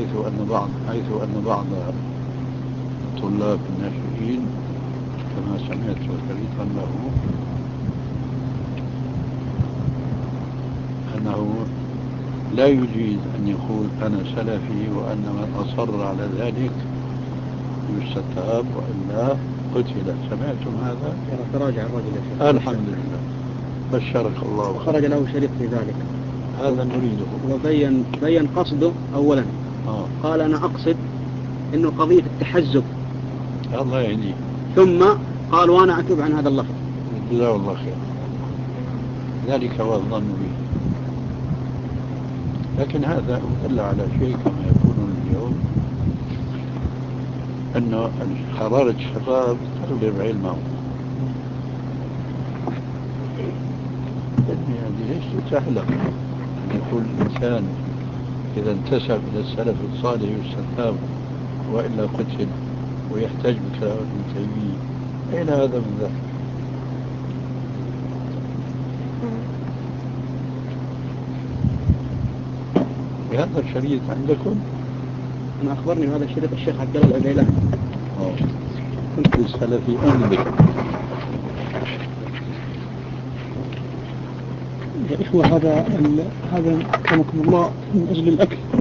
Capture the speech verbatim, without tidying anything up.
حيث أن بعض حيث أن بعض الطلاب الناشئين كما سمعت شريطا له أنه لا يجيز أن يقول أنا سلفي وأن من أصر على ذلك يستتاب وإلا قتل. سمعتم هذا؟ تراجع الرجل. الحمد لله، بشرك الله. خرج له شريط في ذلك، هذا نريده. وبين بين قصده أولا. آه. قال أنا أقصد إنه قضية التحزب. الله يهديه. ثم قال وأنا أتوب عن هذا اللفظ. جزاه الله خير. ذلك هو الظن به. لكن هذا دل على شيء كما يكون اليوم، أنه حرارة الشباب تغلب علمه. يعني ليش سهلة أن يقول الإنسان إذا انتسب إلى السلف الصالح يستتاب وإلا قتل، ويحتاج بكلام ابن تيمية. أين هذا من ذلك؟ بهذا الشريط عندكم؟ أنا أخبرني هذا الشريط الشيخ عبد الله العبيلاني. كنت السلفي أنبك. يا إخوة هذا هذا كرمكم الله من أجل الأكل.